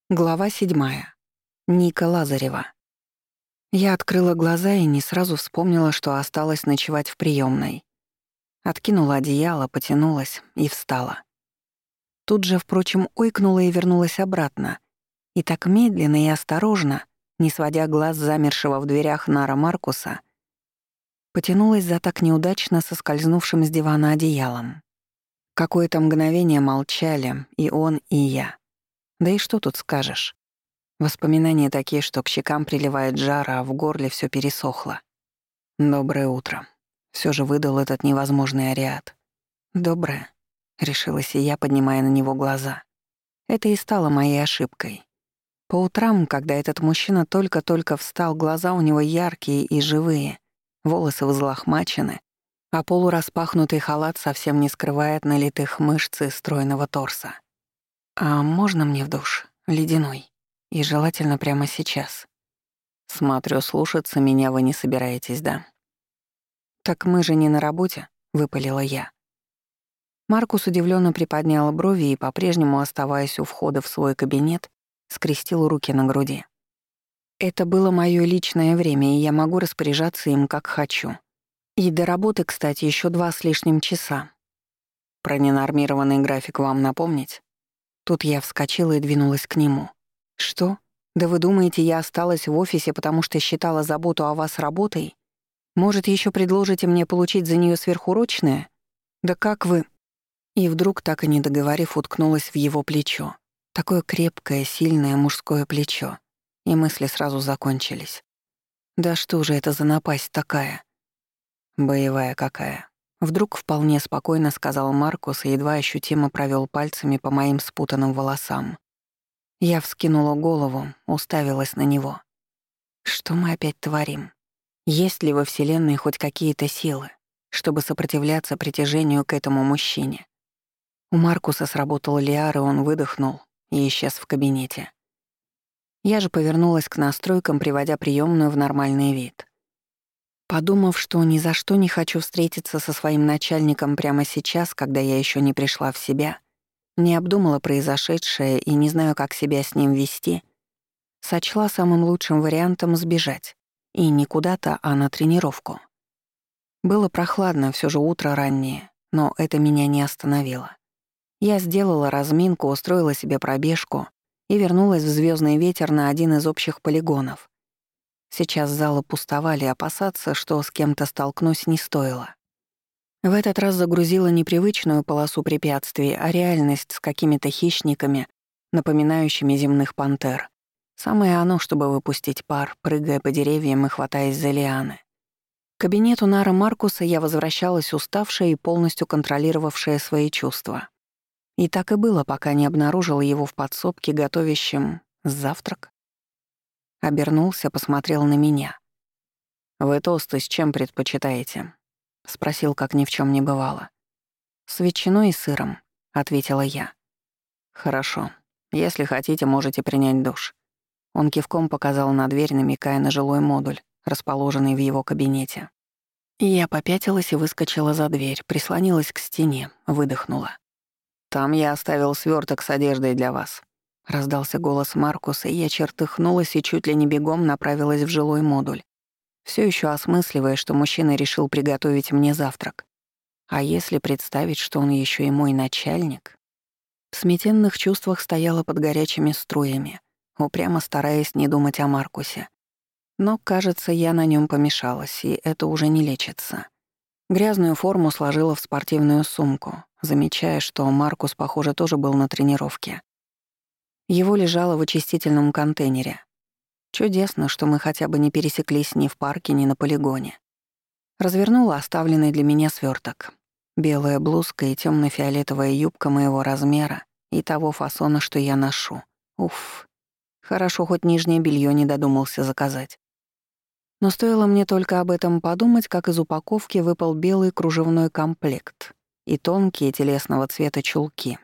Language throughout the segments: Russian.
Глава 7. Ника Лазарева. Я открыла глаза и не сразу вспомнила, что осталось ночевать в приёмной. Откинула одеяло, потянулась и встала. Тут же, впрочем, ойкнула и вернулась обратно. И так медленно и осторожно, не сводя глаз замершего в дверях Нара Маркуса, потянулась за так неудачно соскользнувшим с дивана одеялом. Какое-то мгновение молчали и он, и я. Да и что тут скажешь? Воспоминания такие, что к щекам приливает жар, а в горле всё пересохло. «Доброе утро». Всё же выдал этот невозможный ариат. «Доброе», — решилась и я, поднимая на него глаза. Это и стало моей ошибкой. По утрам, когда этот мужчина только-только встал, глаза у него яркие и живые, волосы взлохмачены, а полураспахнутый халат совсем не скрывает налитых мышц и стройного торса. «А можно мне в душ? Ледяной. И желательно прямо сейчас». «Смотрю, слушаться меня вы не собираетесь, да?» «Так мы же не на работе», — выпалила я. Маркус удивлённо приподнял брови и, по-прежнему оставаясь у входа в свой кабинет, скрестил руки на груди. «Это было моё личное время, и я могу распоряжаться им как хочу. И до работы, кстати, ещё 2 с лишним часа. Про ненормированный график вам напомнить?» Тут я вскочила и двинулась к нему. «Что? Да вы думаете, я осталась в офисе, потому что считала заботу о вас работой? Может, ещё предложите мне получить за неё сверхурочное? Да как вы...» И вдруг, так и не договорив, уткнулась в его плечо. Такое крепкое, сильное мужское плечо. И мысли сразу закончились. Да что же это за напасть такая? Боевая какая. Вдруг вполне спокойно сказал Маркус и едва ощутимо провёл пальцами по моим спутанным волосам. Я вскинула голову, уставилась на него. Что мы опять творим? Есть ли во Вселенной хоть какие-то силы, чтобы сопротивляться притяжению к этому мужчине? У Маркуса сработал лиар, и он выдохнул и исчез в кабинете. Я же повернулась к настройкам, приводя приёмную в нормальный вид. Подумав, что ни за что не хочу встретиться со своим начальником прямо сейчас, когда я ещё не пришла в себя, не обдумала произошедшее и не знаю, как себя с ним вести, сочла самым лучшим вариантом сбежать. И не куда-то, а на тренировку. Было прохладно, всё же утро раннее, но это меня не остановило. Я сделала разминку, устроила себе пробежку и вернулась в «Звёздный ветер» на один из общих полигонов. Сейчас залы пустовали, опасаться, что с кем-то столкнусь, не стоило. В этот раз загрузила непривычную полосу препятствий, а реальность с какими-то хищниками, напоминающими земных пантер. Самое оно, чтобы выпустить пар, прыгая по деревьям и хватаясь за лианы. К кабинету Нара Маркуса я возвращалась уставшая и полностью контролировавшая свои чувства. И так и было, пока не обнаружила его в подсобке, готовящем завтрак. Обернулся, посмотрел на меня. «Вы тосты с чем предпочитаете?» — спросил, как ни в чем не бывало. «С ветчиной и сыром», — ответила я. «Хорошо. Если хотите, можете принять душ». Он кивком показал на дверь, намекая на жилой модуль, расположенный в его кабинете. И я попятилась и выскочила за дверь, прислонилась к стене, выдохнула. «Там я оставил свёрток с одеждой для вас», — раздался голос Маркуса, и я чертыхнулась и чуть ли не бегом направилась в жилой модуль, всё ещё осмысливая, что мужчина решил приготовить мне завтрак. А если представить, что он ещё и мой начальник? В смятенных чувствах стояла под горячими струями, упрямо стараясь не думать о Маркусе. Но, кажется, я на нём помешалась, и это уже не лечится. Грязную форму сложила в спортивную сумку, замечая, что Маркус, похоже, тоже был на тренировке. Его лежало в очистительном контейнере. Чудесно, что мы хотя бы не пересеклись ни в парке, ни на полигоне. Развернула оставленный для меня свёрток. Белая блузка и тёмно-фиолетовая юбка моего размера и того фасона, что я ношу. Уф. Хорошо, хоть нижнее белье не додумался заказать. Но стоило мне только об этом подумать, как из упаковки выпал белый кружевной комплект и тонкие телесного цвета чулки.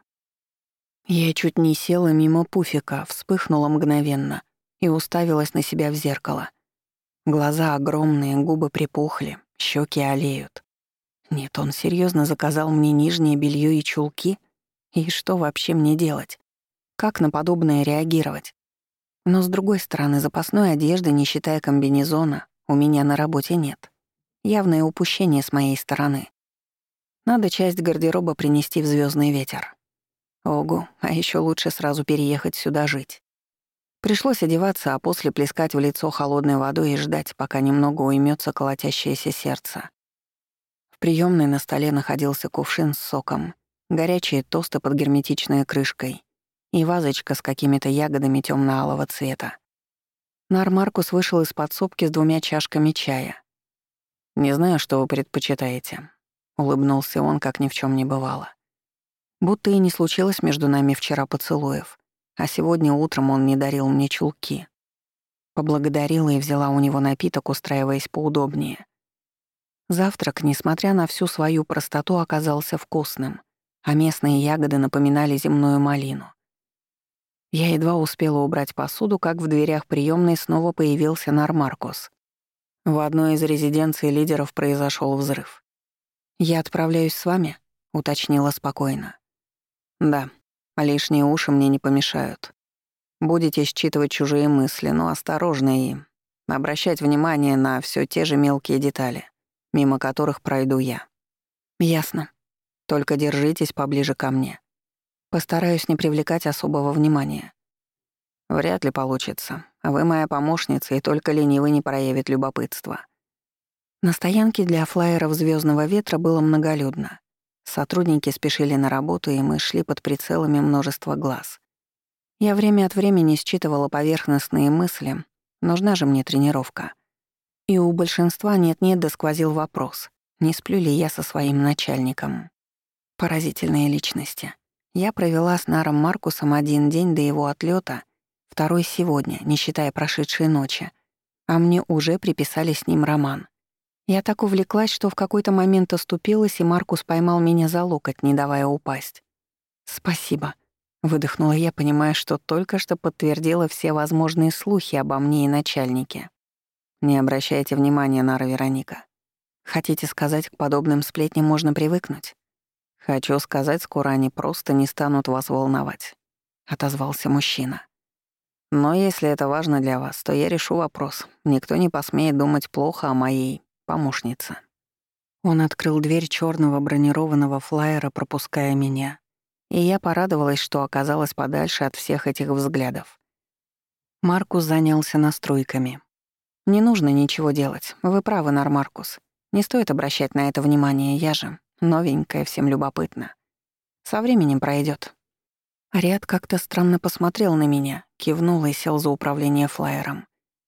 Я чуть не села мимо пуфика, вспыхнула мгновенно и уставилась на себя в зеркало. Глаза огромные, губы припухли, щеки олеют. Нет, он серьезно заказал мне нижнее белье и чулки? И что вообще мне делать? Как на подобное реагировать? Но, с другой стороны, запасной одежды, не считая комбинезона, у меня на работе нет. Явное упущение с моей стороны. Надо часть гардероба принести в звездный ветер. Ого, а еще лучше сразу переехать сюда жить. Пришлось одеваться, а после плескать в лицо холодной водой и ждать, пока немного уймется колотящееся сердце. В приёмной на столе находился кувшин с соком, горячие тосты под герметичной крышкой и вазочка с какими-то ягодами тёмно-алого цвета. Нар Маркус вышел из подсобки с 2 чашками чая. «Не знаю, что вы предпочитаете», — улыбнулся он, как ни в чём не бывало. Будто и не случилось между нами вчера поцелуев, а сегодня утром он не дарил мне чулки. Поблагодарила и взяла у него напиток, устраиваясь поудобнее. Завтрак, несмотря на всю свою простоту, оказался вкусным, а местные ягоды напоминали земную малину. Я едва успела убрать посуду, как в дверях приёмной снова появился Нар Маркус. В одной из резиденций лидеров произошёл взрыв. «Я отправляюсь с вами?» — уточнила спокойно. «Да, лишние уши мне не помешают. Будете считывать чужие мысли, но осторожно и обращать внимание на всё те же мелкие детали, мимо которых пройду я». «Ясно. Только держитесь поближе ко мне. Постараюсь не привлекать особого внимания». «Вряд ли получится. Вы моя помощница, и только ленивый не проявит любопытства». На стоянке для флайеров «Звездного ветра» было многолюдно. Сотрудники спешили на работу, и мы шли под прицелами множества глаз. Я время от времени считывала поверхностные мысли, нужна же мне тренировка. И у большинства нет-нет да сквозил вопрос, не сплю ли я со своим начальником. Поразительные личности. Я провела с Наром Маркусом 1 день до его отлёта, 2 сегодня, не считая прошедшей ночи, а мне уже приписали с ним роман. Я так увлеклась, что в какой-то момент оступилась, и Маркус поймал меня за локоть, не давая упасть. «Спасибо», — выдохнула я, понимая, что только что подтвердила все возможные слухи обо мне и начальнике. «Не обращайте внимания, Нара Вероника. Хотите сказать, к подобным сплетням можно привыкнуть?» «Хочу сказать, скоро они просто не станут вас волновать», — отозвался мужчина. «Но если это важно для вас, то я решу вопрос. Никто не посмеет думать плохо о моей помощнице». Он открыл дверь чёрного бронированного флайера, пропуская меня, и я порадовалась, что оказалась подальше от всех этих взглядов. Маркус занялся настройками. «Не нужно ничего делать. Вы правы, Нар Маркус. Не стоит обращать на это внимание, я же новенькая, всем любопытно. Со временем пройдёт». Ариад как-то странно посмотрел на меня, кивнул и сел за управление флайером.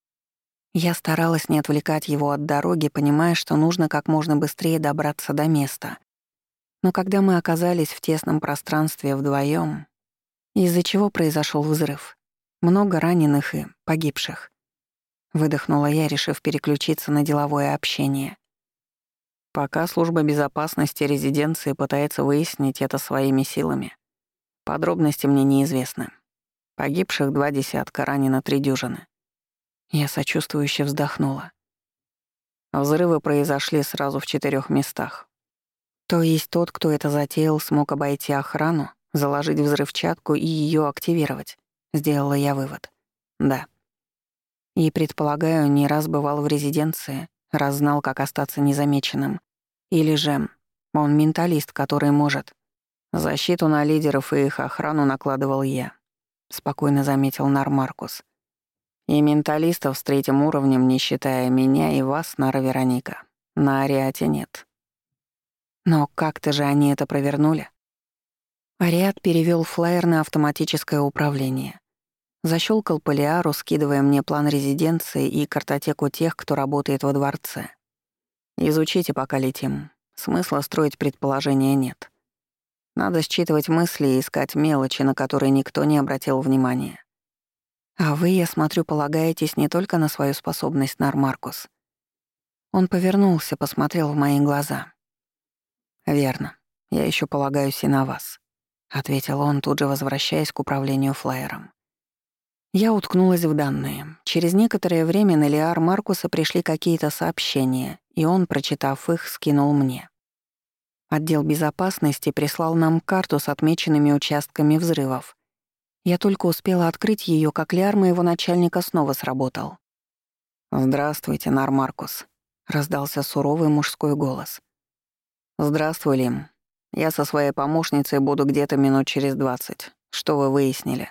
Я старалась не отвлекать его от дороги, понимая, что нужно как можно быстрее добраться до места. Но когда мы оказались в тесном пространстве вдвоём, из-за чего произошёл взрыв, много раненых и погибших. Выдохнула я, решив переключиться на деловое общение. Пока служба безопасности резиденции пытается выяснить это своими силами. Подробности мне неизвестны. Погибших 2 десятка, ранено 3 дюжины. Я сочувствующе вздохнула. Взрывы произошли сразу в 4 местах. То есть тот, кто это затеял, смог обойти охрану, заложить взрывчатку и её активировать. Сделала я вывод. Да. И, предполагаю, не раз бывал в резиденции, раз знал, как остаться незамеченным. Или же он менталист, который может... Защиту на лидеров и их охрану накладывал я, спокойно заметил Нар Маркус. И менталистов с 3-м уровнем, не считая меня и вас, Нара Вероника, на Ариате нет. Но как-то же они это провернули? Ариат перевёл флайер на автоматическое управление. Защёлкал полиару, скидывая мне план резиденции и картотеку тех, кто работает во дворце. Изучите, пока летим. Смысла строить предположения нет. Надо считывать мысли и искать мелочи, на которые никто не обратил внимания. А вы, я смотрю, полагаетесь не только на свою способность, Нар Маркус. Он повернулся, посмотрел в мои глаза. «Верно. Я ещё полагаюсь и на вас», — ответил он, тут же возвращаясь к управлению флайером. Я уткнулась в данные. Через некоторое время на Лиар Маркуса пришли какие-то сообщения, и он, прочитав их, скинул мне. Отдел безопасности прислал нам карту с отмеченными участками взрывов Я только успела открыть ее, как ляр моего начальника снова сработал. «Здравствуйте, Нар Маркус», — раздался суровый мужской голос. «Здравствуй, Лим. Я со своей помощницей буду где-то минут через 20. Что вы выяснили?»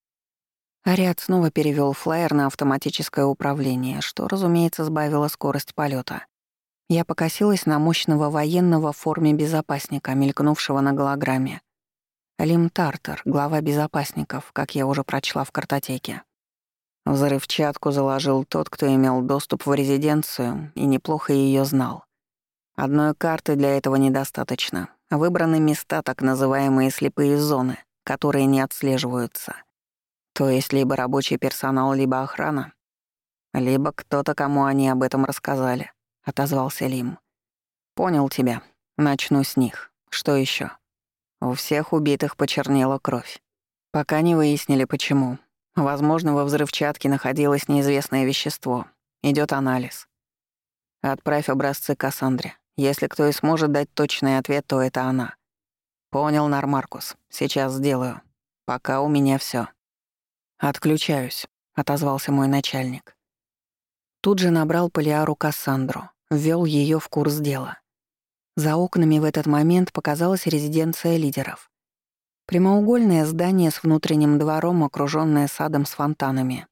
Ариат снова перевёл флайер на автоматическое управление, что, разумеется, сбавило скорость полёта. Я покосилась на мощного военного в форме безопасника, мелькнувшего на голограмме. Лим Тартер, глава безопасников, как я уже прочла в картотеке. Взрывчатку заложил тот, кто имел доступ в резиденцию и неплохо её знал. Одной карты для этого недостаточно. Выбраны места, так называемые слепые зоны, которые не отслеживаются. То есть либо рабочий персонал, либо охрана. Либо кто-то, кому они об этом рассказали, — отозвался Лим. Понял тебя. Начну с них. Что ещё? У всех убитых почернела кровь. Пока не выяснили, почему. Возможно, во взрывчатке находилось неизвестное вещество. Идёт анализ. Отправь образцы Кассандре. Если кто и сможет дать точный ответ, то это она. Понял, Нар Маркус. Сейчас сделаю. Пока у меня всё. «Отключаюсь», — отозвался мой начальник. Тут же набрал Полиару Кассандру, ввёл её в курс дела. За окнами в этот момент показалась резиденция лидеров. Прямоугольное здание с внутренним двором, окружённое садом с фонтанами.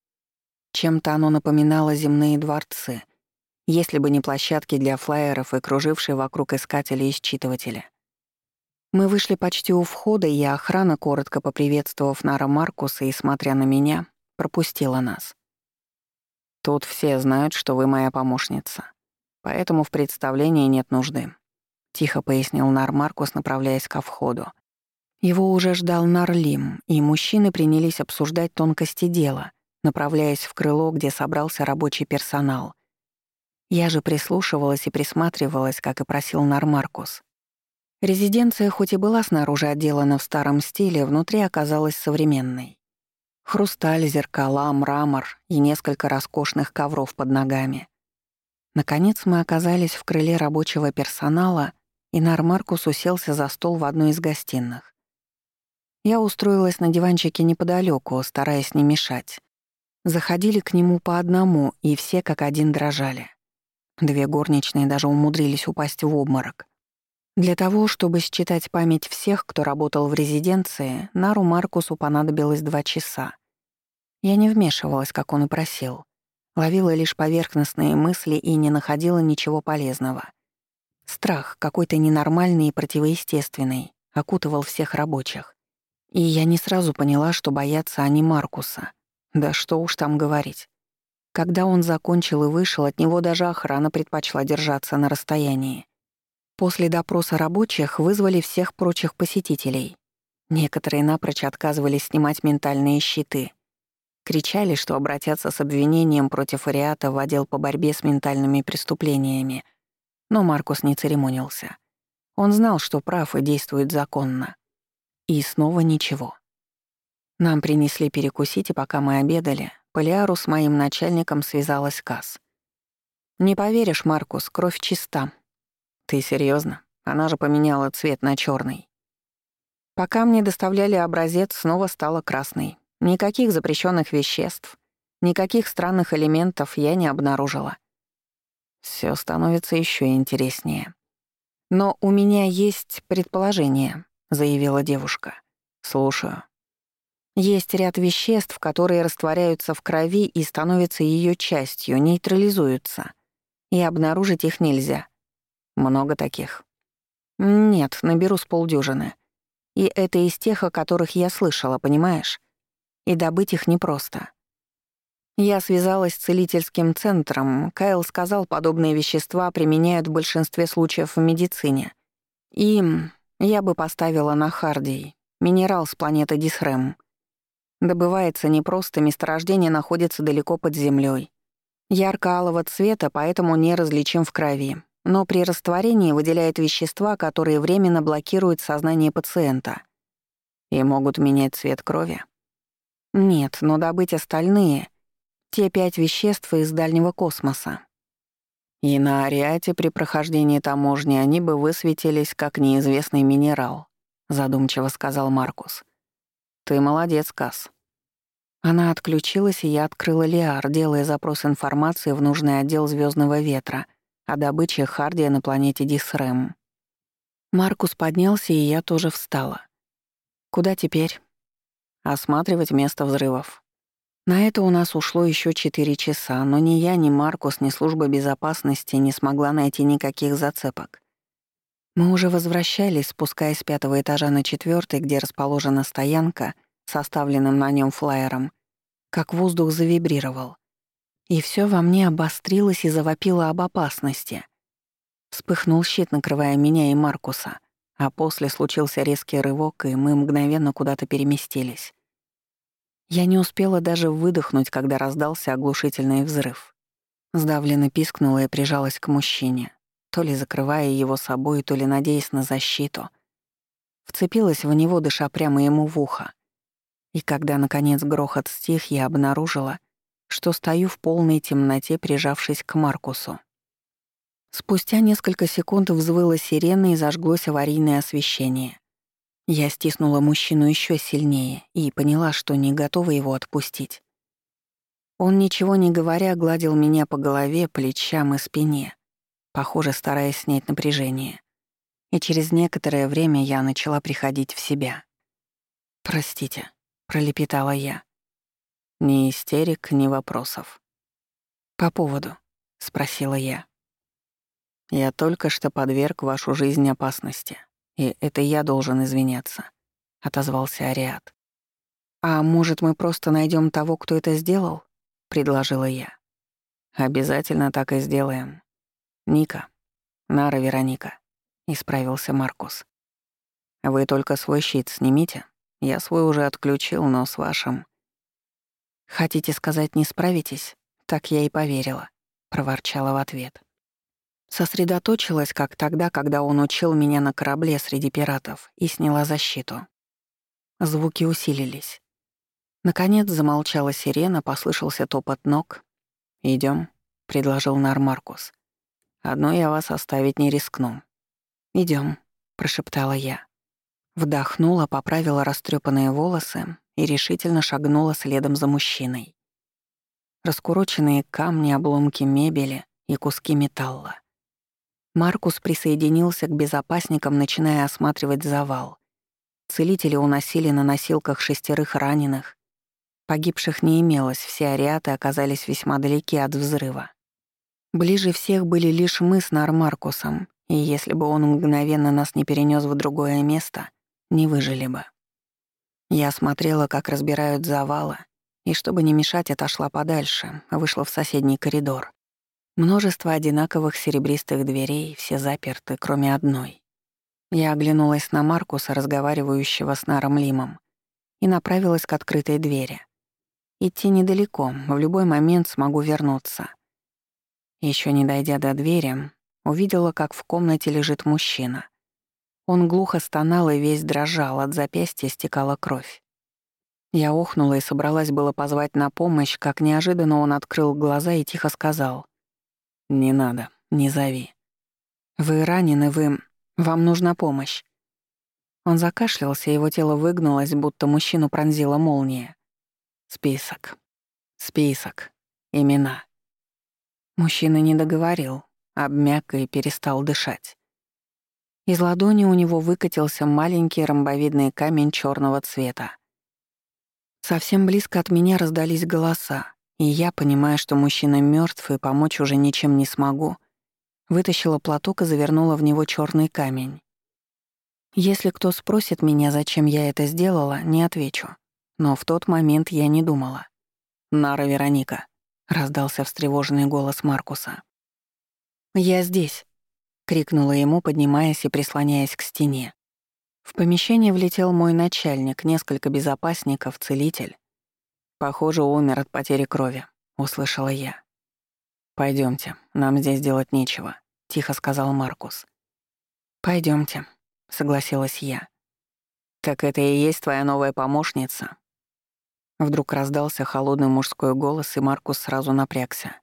Чем-то оно напоминало земные дворцы, если бы не площадки для флайеров и кружившие вокруг искатели и считыватели. Мы вышли почти у входа, и охрана, коротко поприветствовав Нара Маркуса и смотря на меня, пропустила нас. «Тут все знают, что вы моя помощница, поэтому в представлении нет нужды», — тихо пояснил Нар Маркус, направляясь ко входу. Его уже ждал Нар Лим, и мужчины принялись обсуждать тонкости дела, направляясь в крыло, где собрался рабочий персонал. Я же прислушивалась и присматривалась, как и просил Нар Маркус. Резиденция хоть и была снаружи отделана в старом стиле, внутри оказалась современной. Хрусталь, зеркала, мрамор и несколько роскошных ковров под ногами. Наконец мы оказались в крыле рабочего персонала, и Нар Маркус уселся за стол в одной из гостиных. Я устроилась на диванчике неподалёку, стараясь не мешать. Заходили к нему по одному, и все как один дрожали. 2 горничные даже умудрились упасть в обморок. Для того, чтобы считать память всех, кто работал в резиденции, Нару Маркусу понадобилось 2 часа. Я не вмешивалась, как он и просил. Ловила лишь поверхностные мысли и не находила ничего полезного. Страх, какой-то ненормальный и противоестественный, окутывал всех рабочих. И я не сразу поняла, что боятся они Маркуса. Да что уж там говорить. Когда он закончил и вышел, от него даже охрана предпочла держаться на расстоянии. После допроса рабочих вызвали всех прочих посетителей. Некоторые напрочь отказывались снимать ментальные щиты. Кричали, что обратятся с обвинением против Ариата в отдел по борьбе с ментальными преступлениями. Но Маркус не церемонился. Он знал, что прав и действует законно. И снова ничего. Нам принесли перекусить, и пока мы обедали, Полиару с моим начальником связалась Касс. «Не поверишь, Маркус, кровь чиста». «Ты серьёзно? Она же поменяла цвет на чёрный». Пока мне доставляли образец, снова стала красной. Никаких запрещенных веществ, никаких странных элементов я не обнаружила. Всё становится ещё интереснее. «Но у меня есть предположение», — заявила девушка. «Слушаю». Есть ряд веществ, которые растворяются в крови и становятся её частью, нейтрализуются. И обнаружить их нельзя. Много таких. Нет, наберу с полдюжины. И это из тех, о которых я слышала, понимаешь? И добыть их непросто. Я связалась с целительским центром. Кайл сказал, подобные вещества применяют в большинстве случаев в медицине. И я бы поставила на Хардий, минерал с планеты Дисрем. Добывается непросто, месторождение находится далеко под землей. Ярко-алого цвета, поэтому неразличим в крови. Но при растворении выделяет вещества, которые временно блокируют сознание пациента. И могут менять цвет крови. Нет, но добыть остальные — те 5 веществ из дальнего космоса. И на Ариате при прохождении таможни они бы высветились как неизвестный минерал, задумчиво сказал Маркус. «Ты молодец, Касс». Она отключилась, и я открыла Лиар, делая запрос информации в нужный отдел «Звездного ветра» о добыче Хардия на планете Дисрэм. Маркус поднялся, и я тоже встала. «Куда теперь?» «Осматривать место взрывов». На это у нас ушло еще 4 часа, но ни я, ни Маркус, ни служба безопасности не смогла найти никаких зацепок. Мы уже возвращались, спускаясь с 5-го этажа на 4-й, где расположена стоянка, с оставленным на нем флаером, как воздух завибрировал. И все во мне обострилось и завопило об опасности. Вспыхнул щит, накрывая меня и Маркуса, а после случился резкий рывок, и мы мгновенно куда-то переместились. Я не успела даже выдохнуть, когда раздался оглушительный взрыв. Сдавленно пискнула и прижалась к мужчине, то ли закрывая его собой, то ли надеясь на защиту. Вцепилась в него, дыша прямо ему в ухо. И когда, наконец, грохот стих, я обнаружила, что стою в полной темноте, прижавшись к Маркусу. Спустя несколько секунд взвыла сирена и зажглось аварийное освещение. Я стиснула мужчину еще сильнее и поняла, что не готова его отпустить. Он, ничего не говоря, гладил меня по голове, плечам и спине, похоже, стараясь снять напряжение. И через некоторое время я начала приходить в себя. «Простите», — пролепетала я. «Ни истерик, ни вопросов». «По поводу?» — спросила я. «Я только что подверг вашу жизнь опасности, и это я должен извиняться», — отозвался Ариат. «А может, мы просто найдем того, кто это сделал?» — предложила я. «Обязательно так и сделаем. Ника. Нара Вероника», — исправился Маркус. «Вы только свой щит снимите. Я свой уже отключил, но с вашим...» «Хотите сказать, не справитесь?» «Так я и поверила», — проворчала в ответ. Сосредоточилась, как тогда, когда он учил меня на корабле среди пиратов, и сняла защиту. Звуки усилились. Наконец замолчала сирена, послышался топот ног. «Идём», — предложил Нар Маркус. «Одну я вас оставить не рискну». «Идём», — прошептала я. Вдохнула, поправила растрёпанные волосы и решительно шагнула следом за мужчиной. Раскуроченные камни, обломки мебели и куски металла. Маркус присоединился к безопасникам, начиная осматривать завал. Целители уносили на носилках 6 раненых. Погибших не имелось, все ариаты оказались весьма далеки от взрыва. Ближе всех были лишь мы с Нар Маркусом, и если бы он мгновенно нас не перенес в другое место, не выжили бы. Я смотрела, как разбирают завалы, и, чтобы не мешать, отошла подальше, вышла в соседний коридор. Множество одинаковых серебристых дверей, все заперты, кроме одной. Я оглянулась на Маркуса, разговаривающего с Наром Лимом, и направилась к открытой двери. Идти недалеко, в любой момент смогу вернуться. Еще не дойдя до двери, увидела, как в комнате лежит мужчина. Он глухо стонал и весь дрожал, от запястья стекала кровь. Я охнула и собралась было позвать на помощь, как неожиданно он открыл глаза и тихо сказал: «Не надо, не зови. Вы ранены, вам нужна помощь». Он закашлялся, его тело выгнулось, будто мужчину пронзила молния. «Список. Список. Имена». Мужчина не договорил, обмяк и перестал дышать. Из ладони у него выкатился маленький ромбовидный камень черного цвета. Совсем близко от меня раздались голоса, и я, понимая, что мужчина мертв и помочь уже ничем не смогу, вытащила платок и завернула в него черный камень. Если кто спросит меня, зачем я это сделала, не отвечу. Но в тот момент я не думала. «Нара Вероника», — раздался встревоженный голос Маркуса. «Я здесь», — крикнула ему, поднимаясь и прислоняясь к стене. В помещение влетел мой начальник, несколько безопасников, целитель. «Похоже, умер от потери крови», — услышала я. «Пойдёмте, нам здесь делать нечего», — тихо сказал Маркус. «Пойдёмте», — согласилась я. «Так это и есть твоя новая помощница?» Вдруг раздался холодный мужской голос, и Маркус сразу напрягся.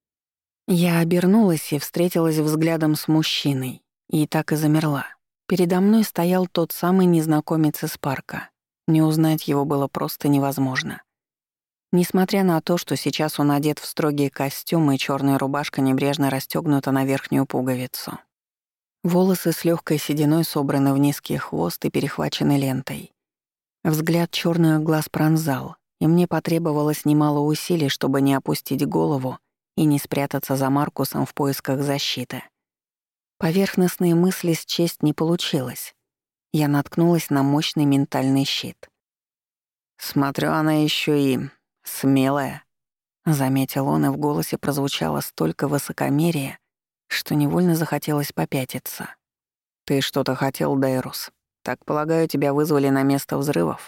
Я обернулась и встретилась взглядом с мужчиной, и так и замерла. Передо мной стоял тот самый незнакомец из парка. Не узнать его было просто невозможно. Несмотря на то, что сейчас он одет в строгий костюм и черная рубашка небрежно расстёгнута на верхнюю пуговицу. Волосы с легкой сединой собраны в низкий хвост и перехвачены лентой. Взгляд черных глаз пронзал, и мне потребовалось немало усилий, чтобы не опустить голову и не спрятаться за Маркусом в поисках защиты. Поверхностные мысли счесть не получилось. Я наткнулась на мощный ментальный щит. «Смотрю, она еще и смелая», — заметил он, и в голосе прозвучало столько высокомерия, что невольно захотелось попятиться. «Ты что-то хотел, Дейрус? Так, полагаю, тебя вызвали на место взрывов?»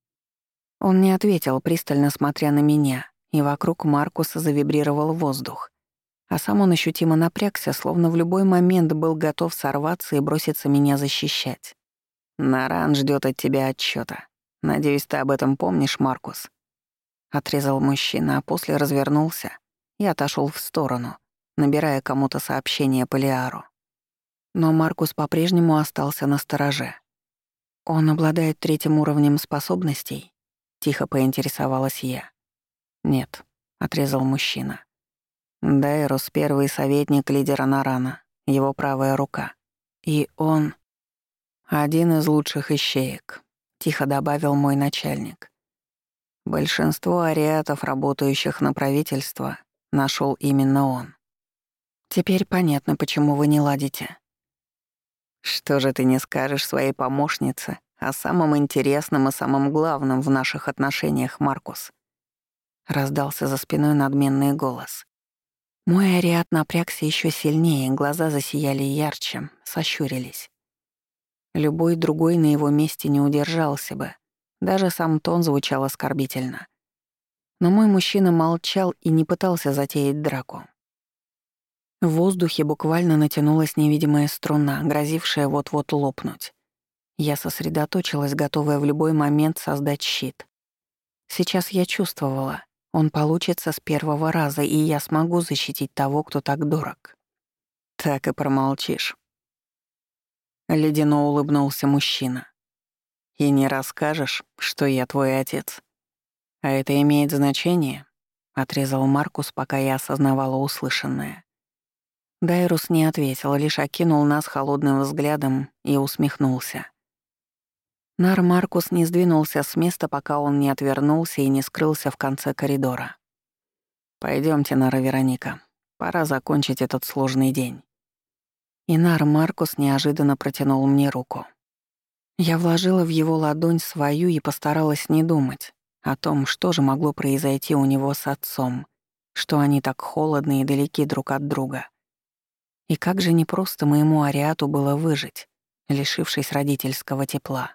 Он не ответил, пристально смотря на меня, и вокруг Маркуса завибрировал воздух. А сам он ощутимо напрягся, словно в любой момент был готов сорваться и броситься меня защищать. «Наран ждёт от тебя отчёта. Надеюсь, ты об этом помнишь, Маркус?» Отрезал мужчина, а после развернулся и отошёл в сторону, набирая кому-то сообщение по Лиару. Но Маркус по-прежнему остался настороже. «Он обладает 3-м уровнем способностей?» — тихо поинтересовалась я. «Нет», — отрезал мужчина. «Дайрус — первый советник лидера Нарана, его правая рука. И он один из лучших ищеек», — тихо добавил мой начальник. «Большинство ариатов, работающих на правительство, нашёл именно он. Теперь понятно, почему вы не ладите». «Что же ты не скажешь своей помощнице о самом интересном и самом главном в наших отношениях, Маркус?» Раздался за спиной надменный голос. Мой ариат напрягся ещё сильнее, глаза засияли ярче, сощурились. Любой другой на его месте не удержался бы. Даже сам тон звучал оскорбительно. Но мой мужчина молчал и не пытался затеять драку. В воздухе буквально натянулась невидимая струна, грозившая вот-вот лопнуть. Я сосредоточилась, готовая в любой момент создать щит. Сейчас я чувствовала, он получится с первого раза, и я смогу защитить того, кто так дорог. «Так и промолчишь». Ледяно улыбнулся мужчина. «И не расскажешь, что я твой отец?» «А это имеет значение?» — отрезал Маркус, пока я осознавала услышанное. Дайрус не ответил, лишь окинул нас холодным взглядом и усмехнулся. Нар Маркус не сдвинулся с места, пока он не отвернулся и не скрылся в конце коридора. «Пойдёмте, Нара Вероника. Пора закончить этот сложный день». И Нар Маркус неожиданно протянул мне руку. Я вложила в его ладонь свою и постаралась не думать о том, что же могло произойти у него с отцом, что они так холодны и далеки друг от друга. И как же непросто моему ариату было выжить, лишившись родительского тепла.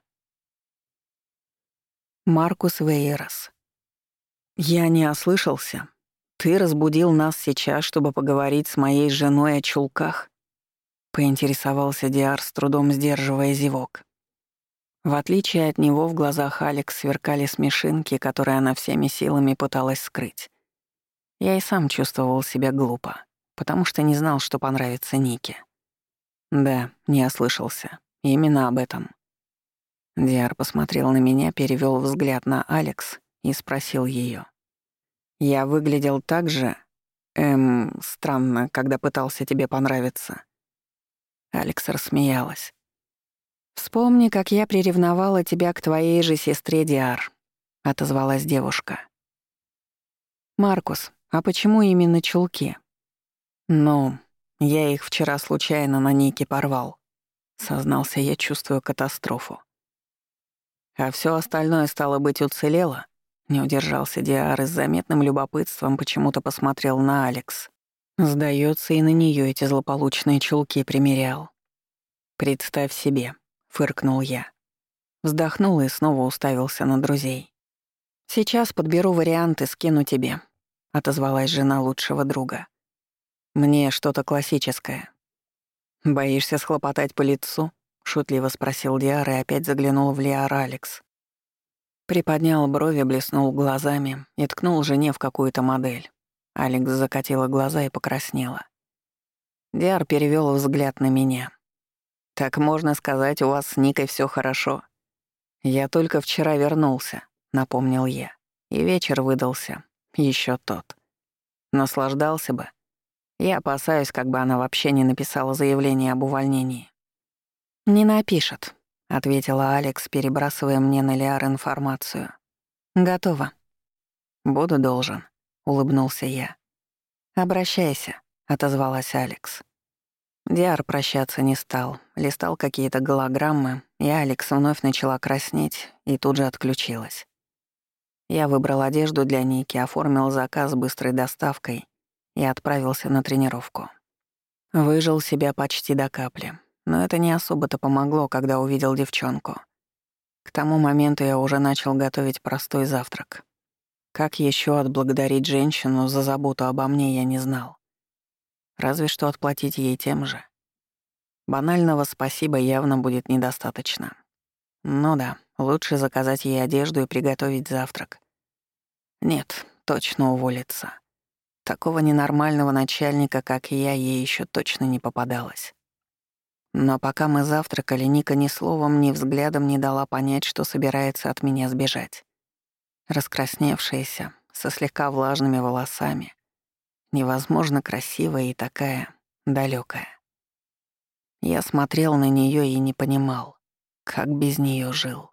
Маркус Вейерас. «Я не ослышался. Ты разбудил нас сейчас, чтобы поговорить с моей женой о чулках?» — поинтересовался Диар, с трудом сдерживая зевок. В отличие от него, в глазах Алекс сверкали смешинки, которые она всеми силами пыталась скрыть. Я и сам чувствовал себя глупо, потому что не знал, что понравится Нике. Да, не ослышался. Именно об этом. Диар посмотрел на меня, перевёл взгляд на Алекс и спросил её. «Я выглядел так же, странно, когда пытался тебе понравиться?» Алекс рассмеялась. «Вспомни, как я приревновала тебя к твоей же сестре Диар», — отозвалась девушка. «Маркус, а почему именно чулки?» «Ну, я их вчера случайно на Нике порвал», — сознался я, чувствую катастрофу. «А всё остальное, стало быть, уцелело?» Не удержался Диар и с заметным любопытством почему-то посмотрел на Алекс. Сдаётся, и на неё эти злополучные чулки примерял. «Представь себе», — фыркнул я. Вздохнул и снова уставился на друзей. «Сейчас подберу варианты, скину тебе», — отозвалась жена лучшего друга. «Мне что-то классическое». «Боишься схлопотать по лицу?» — шутливо спросил Диар и опять заглянул в Лиар Алекс. Приподнял брови, блеснул глазами и ткнул жене в какую-то модель. Алекс закатила глаза и покраснела. Диар перевёл взгляд на меня. «Так можно сказать, у вас с Никой всё хорошо?» «Я только вчера вернулся», — напомнил я. «И вечер выдался. Еще тот. Наслаждался бы. Я опасаюсь, как бы она вообще не написала заявление об увольнении». «Не напишет», — ответила Алекс, перебрасывая мне на Лиар информацию. «Готово». «Буду должен», — улыбнулся я. «Обращайся», — отозвалась Алекс. Диар прощаться не стал, листал какие-то голограммы, и Алекс вновь начала краснеть и тут же отключилась. Я выбрал одежду для Ники, оформил заказ с быстрой доставкой и отправился на тренировку. Выжил себя почти до капли, но это не особо-то помогло, когда увидел девчонку. К тому моменту я уже начал готовить простой завтрак. Как еще отблагодарить женщину за заботу обо мне, я не знал. Разве что отплатить ей тем же. Банального спасибо явно будет недостаточно. Ну да, лучше заказать ей одежду и приготовить завтрак. Нет, точно уволиться. Такого ненормального начальника, как я, ей еще точно не попадалось. Но пока мы завтракали, Ника ни словом, ни взглядом не дала понять, что собирается от меня сбежать. Раскрасневшаяся, со слегка влажными волосами, невозможно красивая и такая далёкая. Я смотрел на неё и не понимал, как без неё жил.